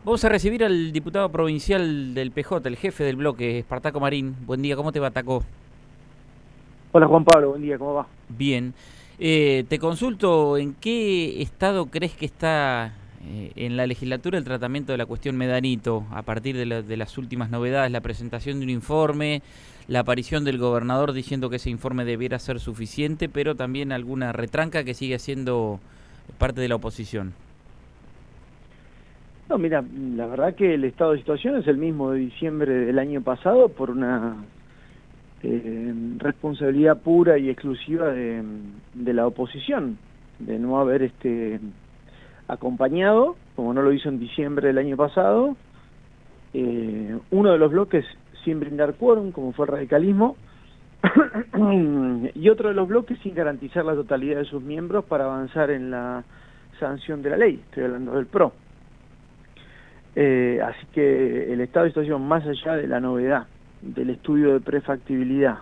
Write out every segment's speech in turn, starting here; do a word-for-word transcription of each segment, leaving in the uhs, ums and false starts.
Vamos a recibir al diputado provincial del P J, el jefe del bloque, Espartaco Marín. Buen día, ¿cómo te va, Taco? Hola Juan Pablo, buen día, ¿cómo va? Bien. Eh, te consulto, ¿en qué estado crees que está eh, en la legislatura el tratamiento de la cuestión Medanito a partir de, la- de las últimas novedades, la presentación de un informe, la aparición del gobernador diciendo que ese informe debiera ser suficiente, pero también alguna retranca que sigue siendo parte de la oposición? No, mira, la verdad que el estado de situación es el mismo de diciembre del año pasado por una eh, responsabilidad pura y exclusiva de, de la oposición, de no haber este acompañado, como no lo hizo en diciembre del año pasado, eh, uno de los bloques sin brindar quórum, como fue el radicalismo, y otro de los bloques sin garantizar la totalidad de sus miembros para avanzar en la sanción de la ley, estoy hablando del P R O. Eh, así que el estado de situación, más allá de la novedad del estudio de prefactibilidad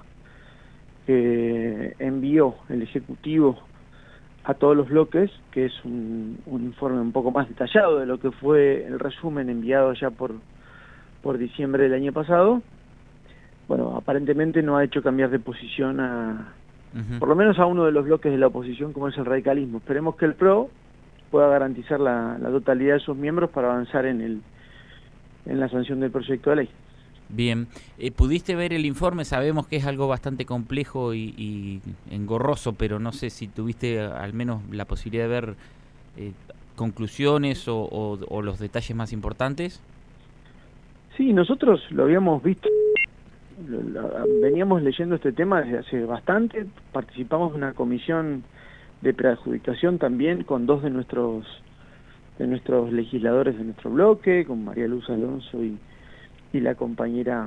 que envió el Ejecutivo a todos los bloques, que es un, un informe un poco más detallado de lo que fue el resumen enviado ya por, por diciembre del año pasado, bueno, aparentemente no ha hecho cambiar de posición a, Ujú. por lo menos a uno de los bloques de la oposición, como es el radicalismo. Esperemos que el P R O pueda garantizar la, la totalidad de sus miembros para avanzar en el en la sanción del proyecto de ley. Bien, eh, ¿pudiste ver el informe? Sabemos que es algo bastante complejo y, y engorroso, pero no sé si tuviste eh, al menos la posibilidad de ver eh, conclusiones o, o- o los detalles más importantes. Sí, nosotros lo habíamos visto, lo- lo- veníamos leyendo este tema desde hace bastante, participamos de una comisión de preadjudicación también con dos de nuestros de nuestros legisladores de nuestro bloque, con María Luz Alonso y, y la compañera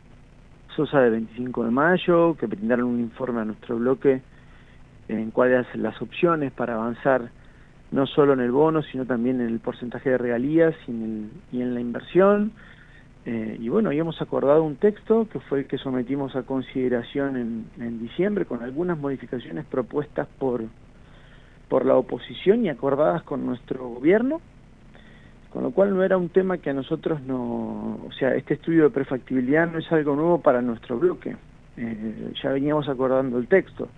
Sosa de veinticinco de mayo, que brindaron un informe a nuestro bloque en cuáles las opciones para avanzar no solo en el bono, sino también en el porcentaje de regalías y en, el, y en la inversión. Eh, y bueno, habíamos acordado un texto que fue el que sometimos a consideración en, en diciembre con algunas modificaciones propuestas por, por la oposición y acordadas con nuestro gobierno, con lo cual no era un tema que a nosotros no, o sea, este estudio de prefactibilidad no es algo nuevo para nuestro bloque, eh, ya veníamos acordando el texto.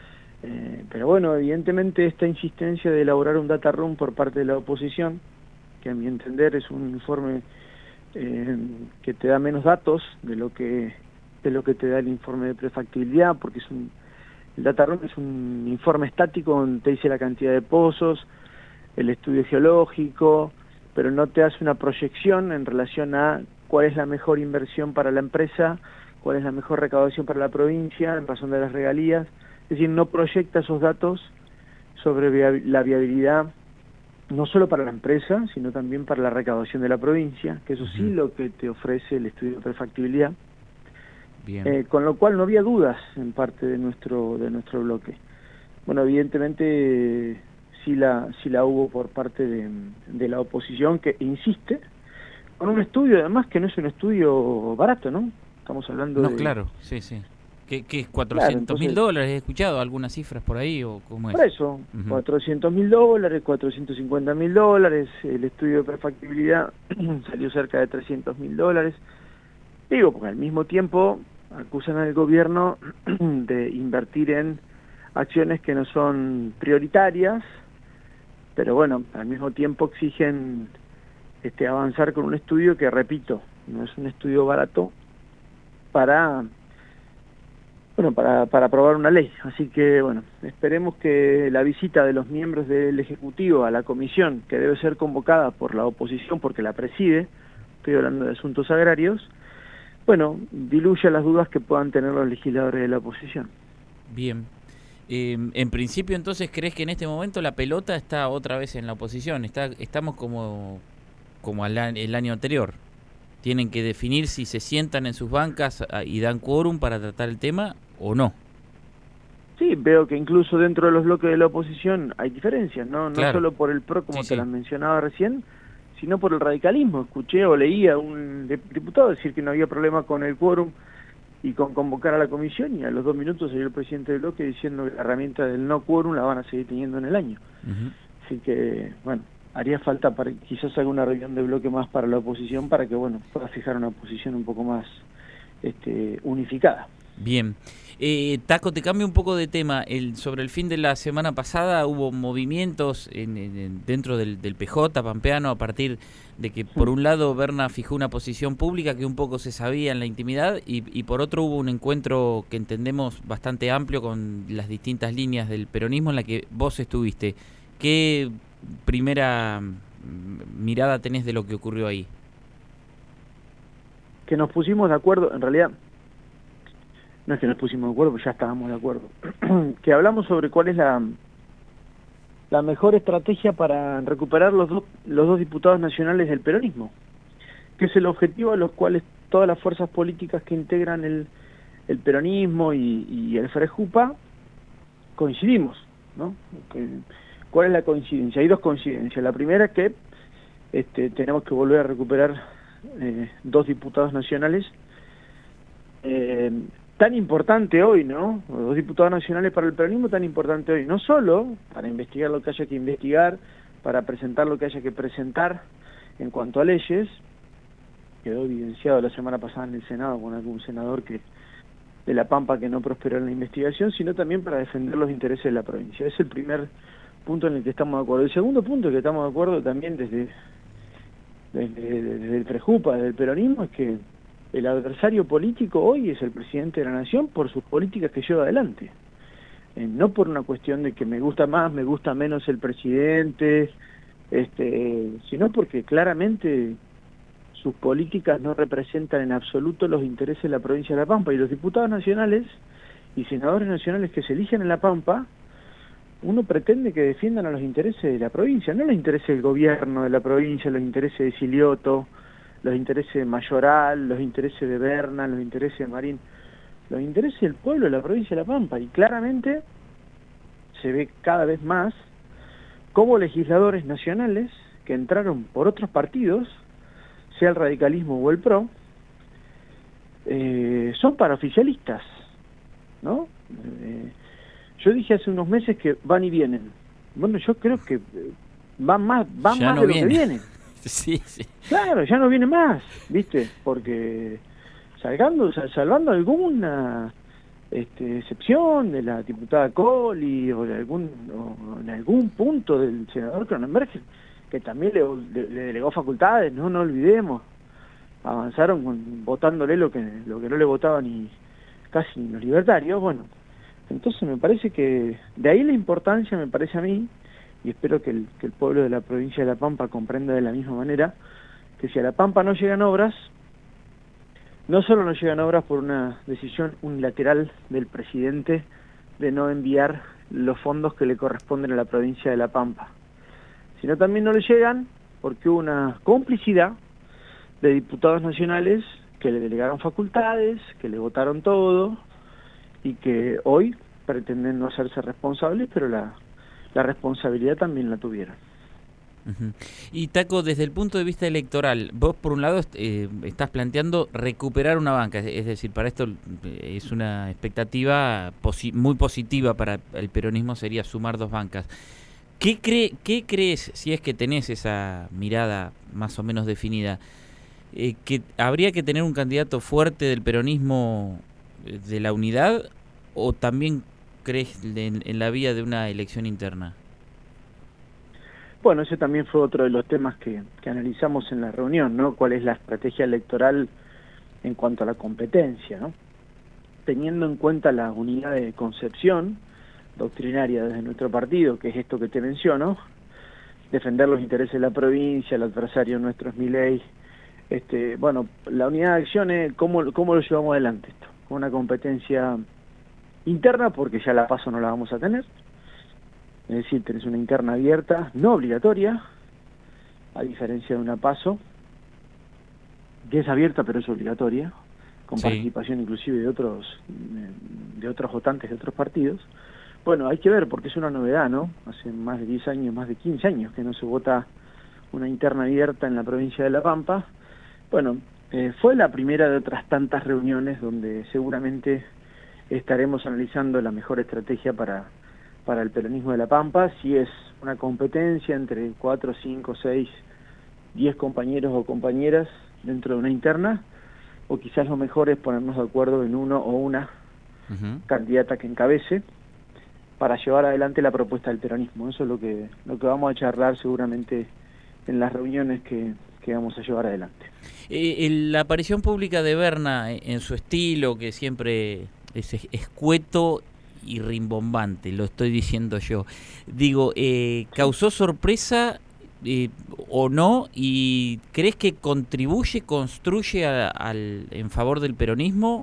Eh, pero bueno, evidentemente esta insistencia de elaborar un data room por parte de la oposición, que a mi entender es un informe eh, que te da menos datos de lo que de lo que te da el informe de prefactibilidad, porque es un el data room es un informe estático donde te dice la cantidad de pozos, el estudio geológico, pero no te hace una proyección en relación a cuál es la mejor inversión para la empresa, cuál es la mejor recaudación para la provincia en razón de las regalías, es decir, no proyecta esos datos sobre via- la viabilidad no solo para la empresa, sino también para la recaudación de la provincia, que eso sí Ujú. lo que te ofrece el estudio de prefactibilidad, Bien, eh, con lo cual no había dudas en parte de nuestro de nuestro bloque. Bueno, evidentemente eh, sí la sí la hubo por parte de, de la oposición que insiste con un estudio además que no es un estudio barato, ¿no? Estamos hablando no, de... claro, sí, sí. ¿Qué, qué es Claro, cuatrocientos mil entonces, dólares? ¿He escuchado algunas cifras por ahí o cómo por es? eso, Ujú. cuatrocientos mil dólares, cuatrocientos cincuenta mil dólares, el estudio de prefactibilidad salió cerca de trescientos mil dólares. Digo, porque al mismo tiempo acusan al gobierno de invertir en acciones que no son prioritarias, pero bueno, al mismo tiempo exigen este avanzar con un estudio que, repito, no es un estudio barato para, bueno, para, para aprobar una ley. Así que, bueno, esperemos que la visita de los miembros del Ejecutivo a la comisión, que debe ser convocada por la oposición porque la preside, estoy hablando de asuntos agrarios, bueno, diluya las dudas que puedan tener los legisladores de la oposición. Bien. Eh, en principio, entonces, ¿crees que en este momento la pelota está otra vez en la oposición? Está, estamos como, como al a- el año anterior. Tienen que definir si se sientan en sus bancas ah, y dan quórum para tratar el tema o no. Sí, veo que incluso dentro de los bloques de la oposición hay diferencias, ¿no? No Claro, solo por el P R O, sí, como te sí. las mencionaba recién, sino por el radicalismo. Escuché o leí a un diputado decir que no había problema con el quórum y con convocar a la comisión, y a los dos minutos salió el presidente del bloque diciendo que la herramienta del no quórum la van a seguir teniendo en el año. Ujú. Así que, bueno, haría falta para, quizás alguna reunión de bloque más para la oposición para que, bueno, pueda fijar una posición un poco más este, unificada. Bien. Eh, Taco, te cambio un poco de tema. El, sobre el fin de la semana pasada hubo movimientos en, en, dentro del, del P J pampeano a partir de que, por un lado, Berna fijó una posición pública que un poco se sabía en la intimidad y, y por otro hubo un encuentro que entendemos bastante amplio con las distintas líneas del peronismo en la que vos estuviste. ¿Qué primera mirada tenés de lo que ocurrió ahí? Que nos pusimos de acuerdo, en realidad, no es que nos pusimos de acuerdo, pues ya estábamos de acuerdo, que hablamos sobre cuál es la, la mejor estrategia para recuperar los dos, los dos diputados nacionales del peronismo, que es el objetivo a los cuales todas las fuerzas políticas que integran el, el peronismo y, y el Frejupa coincidimos, ¿no? Que, ¿cuál es la coincidencia? Hay dos coincidencias. La primera es que este, tenemos que volver a recuperar eh, dos diputados nacionales, eh, tan importante hoy, ¿no? Dos diputados nacionales para el peronismo tan importante hoy, no solo para investigar lo que haya que investigar, para presentar lo que haya que presentar en cuanto a leyes, quedó evidenciado la semana pasada en el Senado con algún senador que de La Pampa que no prosperó en la investigación, sino también para defender los intereses de la provincia. Es el primer punto en el que estamos de acuerdo. El segundo punto en el que estamos de acuerdo también desde, desde, desde el Frejupa, desde el peronismo, es que el adversario político hoy es el presidente de la Nación por sus políticas que lleva adelante. Eh, no por una cuestión de que me gusta más, me gusta menos el presidente, este, sino porque claramente sus políticas no representan en absoluto los intereses de la provincia de La Pampa. Y los diputados nacionales y senadores nacionales que se eligen en La Pampa, uno pretende que defiendan a los intereses de la provincia, no los intereses del gobierno de la provincia, los intereses de Silioto, los intereses de Mayoral, los intereses de Berna, los intereses de Marín, los intereses del pueblo de la provincia de La Pampa. Y claramente se ve cada vez más cómo legisladores nacionales que entraron por otros partidos, sea el radicalismo o el P R O, eh, son paraoficialistas, ¿no? Eh, yo dije hace unos meses que van y vienen. Bueno, yo creo que van más, van más no de viene. lo que vienen. Sí, sí. Claro, ya no viene más, ¿viste? Porque salgando, salvando alguna este, excepción de la diputada Colli o de algún o en algún punto del senador Cronenberg, que también le, le, le delegó facultades, no no olvidemos, avanzaron con, votándole lo que lo que no le votaban ni casi ni los libertarios. Bueno, entonces me parece que de ahí la importancia, me parece a mí, y espero que el, que el pueblo de la provincia de La Pampa comprenda de la misma manera, que si a La Pampa no llegan obras, no solo no llegan obras por una decisión unilateral del presidente de no enviar los fondos que le corresponden a la provincia de La Pampa, sino también no le llegan porque hubo una complicidad de diputados nacionales que le delegaron facultades, que le votaron todo y que hoy pretenden no hacerse responsables, pero la, la responsabilidad también la tuvieron. Uh-huh. Y Taco, desde el punto de vista electoral, vos por un lado eh, estás planteando recuperar una banca, es decir, para esto eh, es una expectativa posi- muy positiva para el peronismo, sería sumar dos bancas. ¿Qué, cree, ¿Qué crees, si es que tenés esa mirada más o menos definida, eh, que habría que tener un candidato fuerte del peronismo de la unidad o también crees en, en la vía de una elección interna? Bueno, ese también fue otro de los temas que, que analizamos en la reunión, ¿no? ¿Cuál es la estrategia electoral en cuanto a la competencia, ¿no? Teniendo en cuenta la unidad de concepción doctrinaria desde nuestro partido, que es esto que te menciono, defender los intereses de la provincia, el adversario nuestro es Milei, este, bueno, la unidad de acción es cómo, cómo lo llevamos adelante esto, con una competencia interna, porque ya la paso no la vamos a tener. Es decir, tenés una interna abierta, no obligatoria, a diferencia de una PASO, que es abierta pero es obligatoria, con sí. participación inclusive de otros de otros votantes de otros partidos. Bueno, hay que ver, porque es una novedad, ¿no? Hace más de diez años, más de quince años que no se vota una interna abierta en la provincia de La Pampa. Bueno, eh, fue la primera de otras tantas reuniones donde seguramente estaremos analizando la mejor estrategia para para el peronismo de La Pampa, si es una competencia entre cuatro, cinco, seis, diez compañeros o compañeras dentro de una interna, o quizás lo mejor es ponernos de acuerdo en uno o una uh-huh. candidata que encabece para llevar adelante la propuesta del peronismo. Eso es lo que lo que vamos a charlar seguramente en las reuniones que, que vamos a llevar adelante. Eh, la aparición pública de Berna en su estilo, que siempre es escueto y rimbombante, lo estoy diciendo yo, digo, eh, ¿causó sorpresa eh, o no? ¿Y crees que contribuye, construye a, al, en favor del peronismo?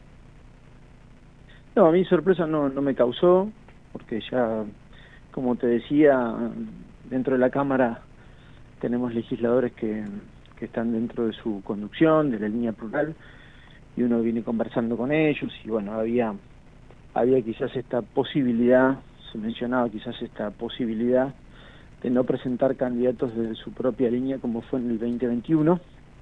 No, a mí sorpresa no, no me causó, porque ya, como te decía, dentro de la Cámara tenemos legisladores que, que están dentro de su conducción, de la línea plural, y uno viene conversando con ellos, y bueno, había, había quizás esta posibilidad, se mencionaba quizás esta posibilidad de no presentar candidatos de su propia línea como fue en el veinte veintiuno.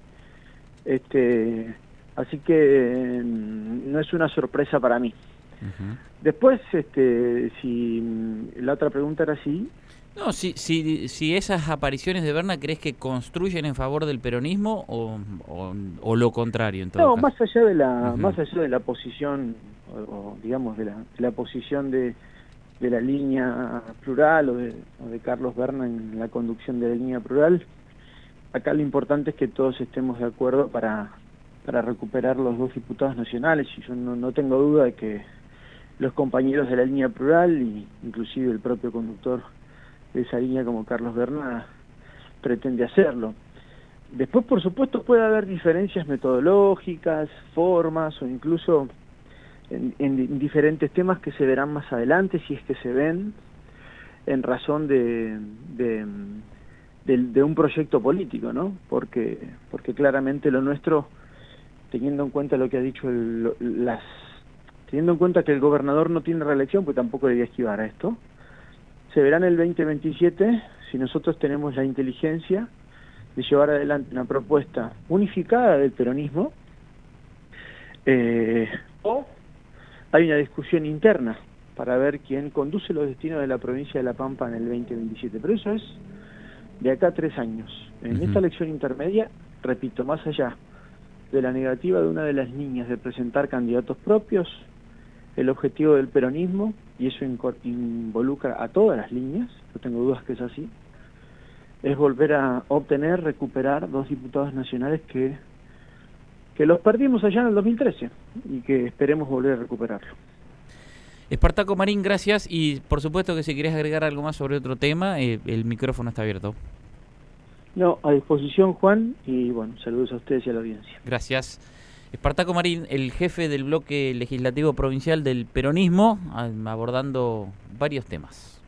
Este, así que no es una sorpresa para mí. Uh-huh. Después, este, si la otra pregunta era si... No, si, si, si esas apariciones de Berna crees que construyen en favor del peronismo o, o, o lo contrario en todo no, caso. más allá de la, uh-huh. más allá de la posición, o, o digamos de la, de la posición de, de la línea plural o de, o de Carlos Berna en la conducción de la línea plural, acá lo importante es que todos estemos de acuerdo para, para recuperar los dos diputados nacionales, y yo no, no tengo duda de que los compañeros de la línea plural, y inclusive el propio conductor de esa línea como Carlos Berna, pretende hacerlo. Después, por supuesto, puede haber diferencias metodológicas, formas, o incluso en, en diferentes temas que se verán más adelante, si es que se ven, en razón de, de, de, de un proyecto político, ¿no? Porque, porque claramente lo nuestro, teniendo en cuenta lo que ha dicho el, las... teniendo en cuenta que el gobernador no tiene reelección, pues tampoco debería esquivar a esto, se verá en el veinte veintisiete si nosotros tenemos la inteligencia de llevar adelante una propuesta unificada del peronismo, eh, o hay una discusión interna para ver quién conduce los destinos de la provincia de La Pampa en el veinte veintisiete. Pero eso es de acá a tres años. En uh-huh. esta elección intermedia, repito, más allá de la negativa de una de las líneas de presentar candidatos propios, el objetivo del peronismo, y eso involucra a todas las líneas, no tengo dudas que es así, es volver a obtener, recuperar dos diputados nacionales que, que los perdimos allá en el dos mil trece y que esperemos volver a recuperarlo. Espartaco Marín, gracias, y por supuesto que si querés agregar algo más sobre otro tema, eh, el micrófono está abierto. No, a disposición, Juan, y bueno, saludos a ustedes y a la audiencia. Gracias. Espartaco Marín, el jefe del bloque legislativo provincial del peronismo, abordando varios temas.